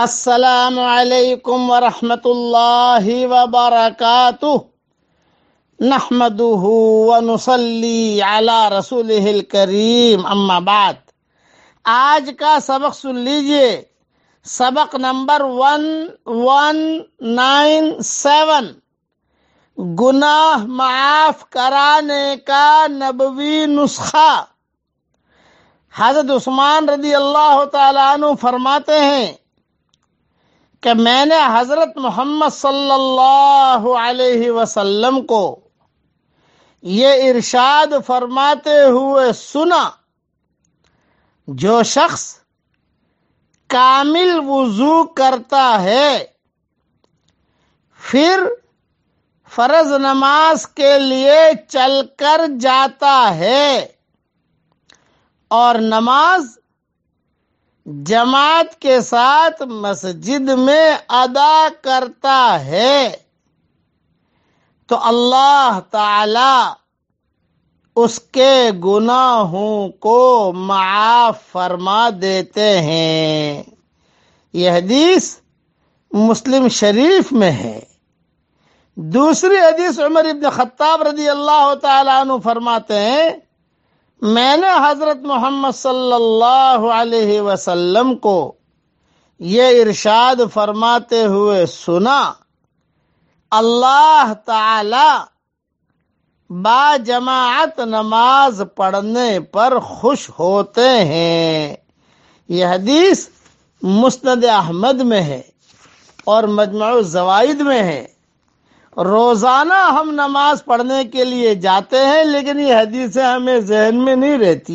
السلام علیکم ورحمۃ اللہ وبرکاتہ نحمده ونصلی علی رسولہ الکریم اما بعد۔ آج کا سبق سن لیجئے، سبق نمبر 1197، گناہ معاف کرانے کا نبوی نسخہ۔ حضرت عثمان رضی اللہ تعالیٰ عنہ فرماتے ہیں کہ میں نے حضرت محمد صلی اللہ علیہ وسلم کو یہ ارشاد فرماتے ہوئے سنا، جو شخص کامل وضو کرتا ہے پھر فرض نماز کے لیے چل کر جاتا ہے اور نماز جماعت کے ساتھ مسجد میں ادا کرتا ہے تو اللہ تعالی اس کے گناہوں کو معاف فرما دیتے ہیں۔ یہ حدیث مسلم شریف میں ہے۔ دوسری حدیث عمر ابن خطاب رضی اللہ تعالیٰ عنہ فرماتے ہیں، میں نے حضرت محمد صلی اللہ علیہ وسلم کو یہ ارشاد فرماتے ہوئے سنا، اللہ تعالی با جماعت نماز پڑھنے پر خوش ہوتے ہیں۔ یہ حدیث مسند احمد میں ہے اور مجمع الزوائد میں ہے۔ روزانہ ہم نماز پڑھنے کے لیے جاتے ہیں، لیکن یہ حدیثیں ہمیں ذہن میں نہیں رہتی۔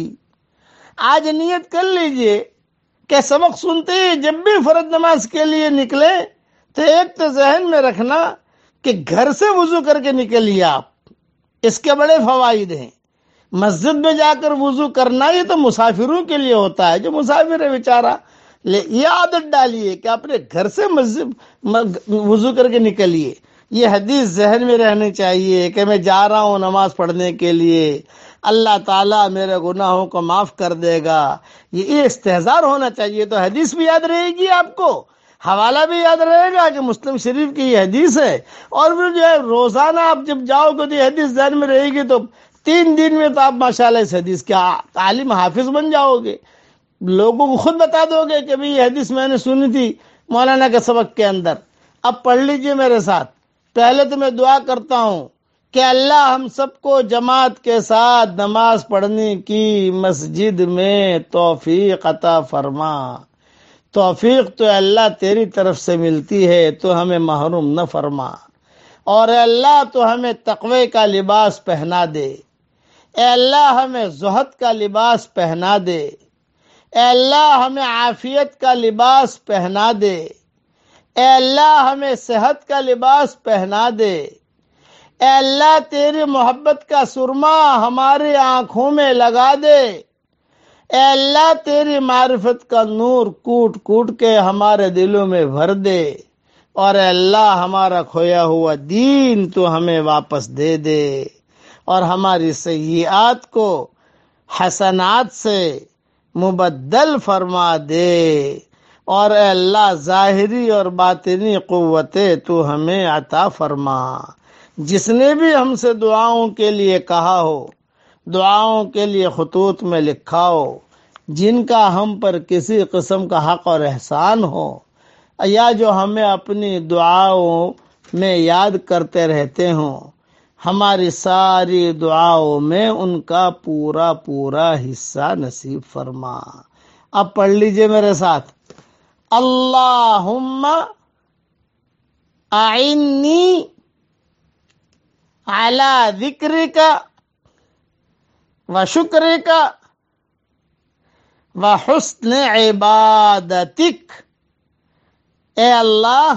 آج نیت کر لیجئے کہ سبق سنتے ہی جب بھی فرض نماز کے لیے نکلے تو ایک تو ذہن میں رکھنا کہ گھر سے وضو کر کے نکلیے آپ، اس کے بڑے فوائد ہیں۔ مسجد میں جا کر وضو کرنا یہ تو مسافروں کے لیے ہوتا ہے، جو مسافر ہے بیچارہ، یہ عادت ڈالیے کہ اپنے گھر سے مسجد وضو کر کے نکلیے۔ یہ حدیث ذہن میں رہنی چاہیے کہ میں جا رہا ہوں نماز پڑھنے کے لیے، اللہ تعالیٰ میرے گناہوں کو معاف کر دے گا، یہ استحضار ہونا چاہیے۔ تو حدیث بھی یاد رہے گی آپ کو، حوالہ بھی یاد رہے گا کہ مسلم شریف کی یہ حدیث ہے، اور پھر جو ہے روزانہ آپ جب جاؤ گے تو یہ حدیث ذہن میں رہے گی، تو 3 دن میں تو آپ ماشاءاللہ اس حدیث کے عالم حافظ بن جاؤ گے۔ لوگوں کو خود بتا دو گے کہ بھئی یہ حدیث میں نے سنی تھی مولانا کے سبق کے اندر۔ اب پڑھ لیجئے میرے ساتھ۔ پہلے تو میں دعا کرتا ہوں کہ اللہ ہم سب کو جماعت کے ساتھ نماز پڑھنے کی مسجد میں توفیق عطا فرما۔ توفیق تو اللہ تیری طرف سے ملتی ہے، تو ہمیں محروم نہ فرما، اور اے اللہ تو ہمیں تقوی کا لباس پہنا دے، اے اللہ ہمیں زہد کا لباس پہنا دے، اے اللہ ہمیں عافیت کا لباس پہنا دے، اے اللہ ہمیں صحت کا لباس پہنا دے، اے اللہ تیری محبت کا سرما ہماری آنکھوں میں لگا دے، اے اللہ تیری معرفت کا نور کوٹ کوٹ کے ہمارے دلوں میں بھر دے، اور اے اللہ ہمارا کھویا ہوا دین تو ہمیں واپس دے دے، اور ہماری سیئات کو حسنات سے مبدل فرما دے، اور اے اللہ ظاہری اور باطنی قوتیں تو ہمیں عطا فرما۔ جس نے بھی ہم سے دعاؤں کے لیے کہا ہو، دعاؤں کے لیے خطوط میں لکھا ہو، جن کا ہم پر کسی قسم کا حق اور احسان ہو، یا جو ہمیں اپنی دعاؤں میں یاد کرتے رہتے ہوں، ہماری ساری دعاؤں میں ان کا پورا پورا حصہ نصیب فرما۔ اب پڑھ لیجئے میرے ساتھ، اللہم اعنی علی ذکرک و شکرک و حسن عبادتک۔ اے اللہ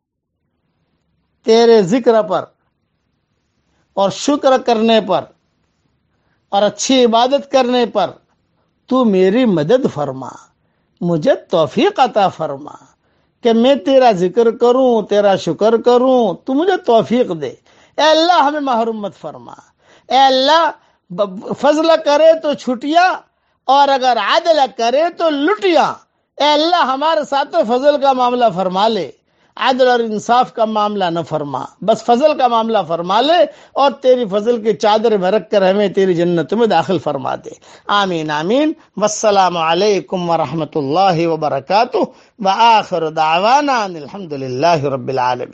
تیرے ذکر پر اور شکر کرنے پر اور اچھی عبادت کرنے پر تو میری مدد فرما، مجھے توفیق عطا فرما کہ میں تیرا ذکر کروں، تیرا شکر کروں، تو مجھے توفیق دے۔ اے اللہ ہمیں محروم مت فرما، اے اللہ فضل کرے تو چھٹیاں اور اگر عدل کرے تو لٹیاں، اے اللہ ہمارے ساتھ تو فضل کا معاملہ فرما لے، عدل اور انصاف کا معاملہ نہ فرما، بس فضل کا معاملہ فرما لے اور تیری فضل کی چادر میں رکھ کر ہمیں تیری جنت میں داخل فرما دے۔ آمین آمین۔ والسلام علیکم ورحمۃ اللہ وبرکاتہ، وآخر دعوانا ان الحمد للہ رب العالمین۔